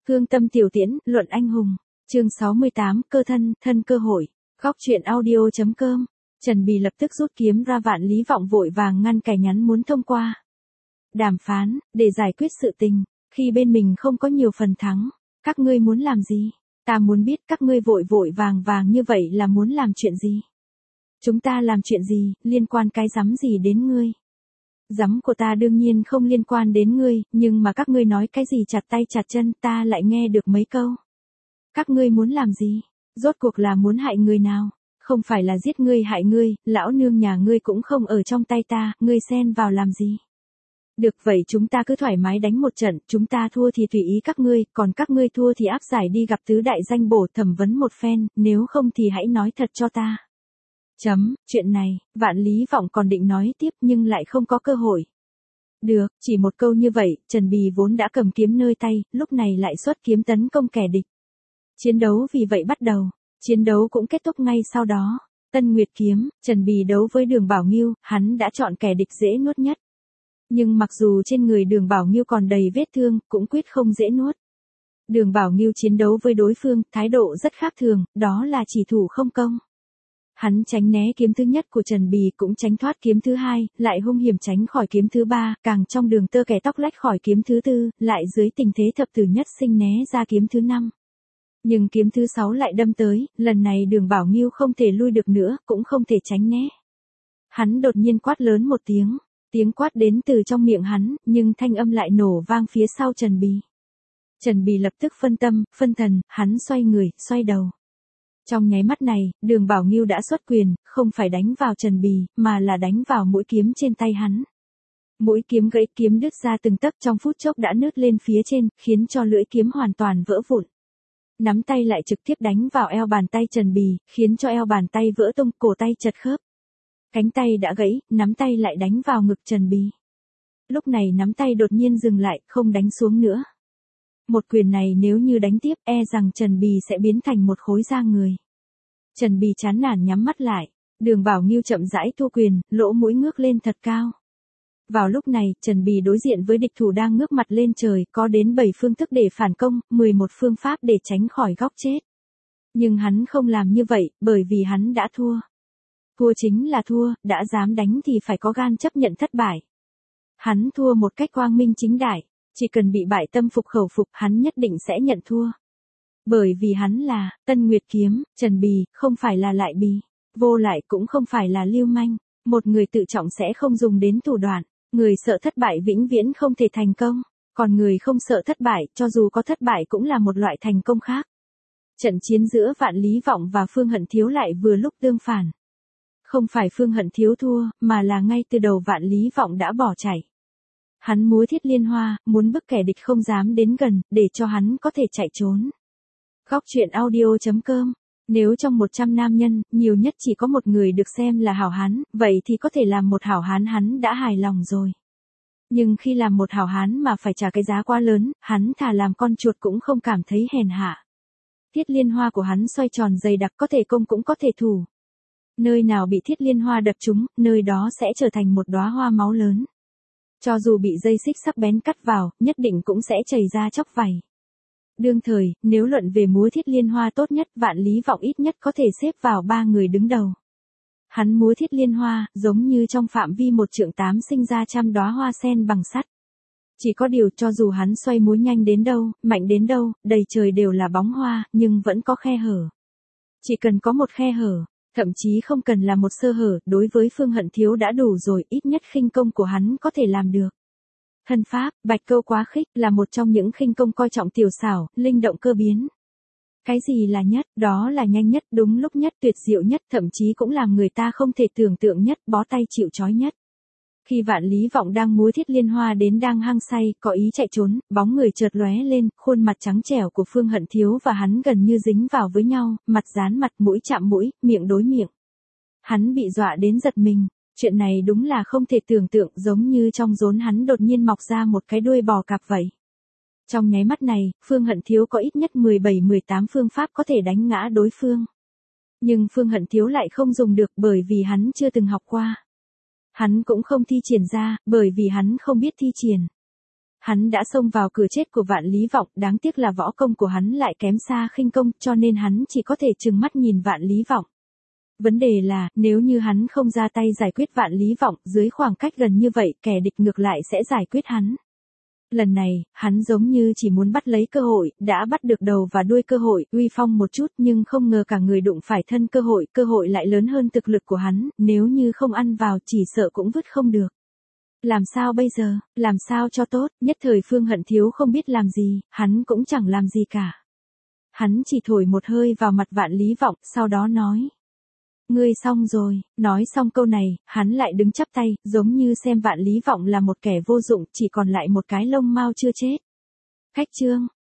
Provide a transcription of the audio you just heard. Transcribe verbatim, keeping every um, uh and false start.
Hương tâm tiểu tiễn, luận anh hùng. Chương sáu mươi tám, cơ thân, thân cơ hội. Góc truyện audio.com. Trần Bì lập tức rút kiếm ra, Vạn Lý Vọng vội vàng ngăn kẻ nhắn muốn thông qua đàm phán, để giải quyết sự tình, khi bên mình không có nhiều phần thắng. Các ngươi muốn làm gì? Ta muốn biết các ngươi vội vội vàng vàng như vậy là muốn làm chuyện gì? Chúng ta làm chuyện gì, liên quan cái rắm gì đến ngươi? Rắm của ta đương nhiên không liên quan đến ngươi, nhưng mà các ngươi nói cái gì chặt tay chặt chân, ta lại nghe được mấy câu. Các ngươi muốn làm gì? Rốt cuộc là muốn hại người nào? Không phải là giết ngươi hại ngươi, lão nương nhà ngươi cũng không ở trong tay ta, ngươi xen vào làm gì? Được vậy chúng ta cứ thoải mái đánh một trận, chúng ta thua thì tùy ý các ngươi, còn các ngươi thua thì áp giải đi gặp tứ đại danh bổ thẩm vấn một phen, nếu không thì hãy nói thật cho ta. Chấm, chuyện này, Vạn Lý Vọng còn định nói tiếp nhưng lại không có cơ hội. Được, chỉ một câu như vậy, Trần Bì vốn đã cầm kiếm nơi tay, lúc này lại xuất kiếm tấn công kẻ địch. Chiến đấu vì vậy bắt đầu, chiến đấu cũng kết thúc ngay sau đó. Tân Nguyệt kiếm, Trần Bì đấu với Đường Bảo Nghiêu, hắn đã chọn kẻ địch dễ nuốt nhất. Nhưng mặc dù trên người Đường Bảo Nghiêu còn đầy vết thương, cũng quyết không dễ nuốt. Đường Bảo Nghiêu chiến đấu với đối phương, thái độ rất khác thường, đó là chỉ thủ không công. Hắn tránh né kiếm thứ nhất của Trần Bì, cũng tránh thoát kiếm thứ hai, lại hung hiểm tránh khỏi kiếm thứ ba, càng trong đường tơ kẻ tóc lách khỏi kiếm thứ tư, lại dưới tình thế thập tử nhất sinh né ra kiếm thứ năm. Nhưng kiếm thứ sáu lại đâm tới, lần này Đường Bảo Nghiêu không thể lui được nữa, cũng không thể tránh né. Hắn đột nhiên quát lớn một tiếng, tiếng quát đến từ trong miệng hắn, nhưng thanh âm lại nổ vang phía sau Trần Bì. Trần Bì lập tức phân tâm, phân thần, hắn xoay người, xoay đầu. Trong nháy mắt này, Đường Bảo Nghiêu đã xuất quyền, không phải đánh vào Trần Bì, mà là đánh vào mũi kiếm trên tay hắn. Mũi kiếm gãy, kiếm đứt ra từng tấc, trong phút chốc đã nứt lên phía trên, khiến cho lưỡi kiếm hoàn toàn vỡ vụn. Nắm tay lại trực tiếp đánh vào eo bàn tay Trần Bì, khiến cho eo bàn tay vỡ tung, cổ tay chật khớp. Cánh tay đã gãy, nắm tay lại đánh vào ngực Trần Bì. Lúc này nắm tay đột nhiên dừng lại, không đánh xuống nữa. Một quyền này nếu như đánh tiếp, e rằng Trần Bì sẽ biến thành một khối da người. Trần Bì chán nản nhắm mắt lại, Đường Bảo Nghiêu chậm rãi thu quyền, lỗ mũi ngước lên thật cao. Vào lúc này, Trần Bì đối diện với địch thủ đang ngước mặt lên trời, có đến bảy phương thức để phản công, mười một phương pháp để tránh khỏi góc chết. Nhưng hắn không làm như vậy, bởi vì hắn đã thua. Thua chính là thua, đã dám đánh thì phải có gan chấp nhận thất bại. Hắn thua một cách quang minh chính đại, chỉ cần bị bại tâm phục khẩu phục, hắn nhất định sẽ nhận thua. Bởi vì hắn là Tân Nguyệt kiếm, Trần Bì, không phải là Lại Bì, Vô Lại cũng không phải là lưu manh. Một người tự trọng sẽ không dùng đến thủ đoạn, người sợ thất bại vĩnh viễn không thể thành công, còn người không sợ thất bại, cho dù có thất bại cũng là một loại thành công khác. Trận chiến giữa Vạn Lý Vọng và Phương Hận Thiếu lại vừa lúc tương phản. Không phải Phương Hận Thiếu thua, mà là ngay từ đầu Vạn Lý Vọng đã bỏ chạy. Hắn múa thiết liên hoa, muốn bức kẻ địch không dám đến gần, để cho hắn có thể chạy trốn. Góc truyện audio.com. Nếu trong một trăm nam nhân, nhiều nhất chỉ có một người được xem là hảo hán, vậy thì có thể làm một hảo hán hắn đã hài lòng rồi. Nhưng khi làm một hảo hán mà phải trả cái giá quá lớn, hắn thà làm con chuột cũng không cảm thấy hèn hạ. Thiết liên hoa của hắn xoay tròn dày đặc, có thể công cũng có thể thủ. Nơi nào bị thiết liên hoa đập trúng, nơi đó sẽ trở thành một đóa hoa máu lớn. Cho dù bị dây xích sắc bén cắt vào, nhất định cũng sẽ chảy ra chóc vảy. Đương thời, nếu luận về múa thiết liên hoa tốt nhất, Vạn Lý Vọng ít nhất có thể xếp vào ba người đứng đầu. Hắn múa thiết liên hoa, giống như trong phạm vi một trượng tám sinh ra trăm đóa hoa sen bằng sắt. Chỉ có điều cho dù hắn xoay múa nhanh đến đâu, mạnh đến đâu, đầy trời đều là bóng hoa, nhưng vẫn có khe hở. Chỉ cần có một khe hở, thậm chí không cần là một sơ hở, đối với Phương Hận Thiếu đã đủ rồi, ít nhất khinh công của hắn có thể làm được. Thân pháp, bạch câu quá khích, là một trong những khinh công coi trọng tiểu xảo, linh động cơ biến. Cái gì là nhất, đó là nhanh nhất, đúng lúc nhất, tuyệt diệu nhất, thậm chí cũng làm người ta không thể tưởng tượng nhất, bó tay chịu trói nhất. Khi Vạn Lý Vọng đang múa thiết liên hoa đến đang hăng say, có ý chạy trốn, bóng người chợt lóe lên, khuôn mặt trắng trẻo của Phương Hận Thiếu và hắn gần như dính vào với nhau, mặt dán mặt, mũi chạm mũi, miệng đối miệng. Hắn bị dọa đến giật mình. Chuyện này đúng là không thể tưởng tượng, giống như trong rốn hắn đột nhiên mọc ra một cái đuôi bò cạp vậy. Trong nháy mắt này, Phương Hận Thiếu có ít nhất mười bảy mười tám phương pháp có thể đánh ngã đối phương. Nhưng Phương Hận Thiếu lại không dùng được bởi vì hắn chưa từng học qua. Hắn cũng không thi triển ra, bởi vì hắn không biết thi triển. hắn đã xông vào cửa chết của Vạn Lý Vọng, đáng tiếc là võ công của hắn lại kém xa khinh công, cho nên hắn chỉ có thể trừng mắt nhìn Vạn Lý Vọng. Vấn đề là, nếu như hắn không ra tay giải quyết Vạn Lý Vọng, dưới khoảng cách gần như vậy, kẻ địch ngược lại sẽ giải quyết hắn. Lần này, hắn giống như chỉ muốn bắt lấy cơ hội, đã bắt được đầu và đuôi cơ hội, uy phong một chút nhưng không ngờ cả người đụng phải thân cơ hội, cơ hội lại lớn hơn thực lực của hắn, nếu như không ăn vào chỉ sợ cũng vứt không được. Làm sao bây giờ, làm sao cho tốt, nhất thời Phương Hận Thiếu không biết làm gì, hắn cũng chẳng làm gì cả. Hắn chỉ thổi một hơi vào mặt Vạn Lý Vọng, sau đó nói. Ngươi xong rồi, nói xong câu này, hắn lại đứng chắp tay, giống như xem Vạn Lý Vọng là một kẻ vô dụng, chỉ còn lại một cái lông mao chưa chết. Khách chương,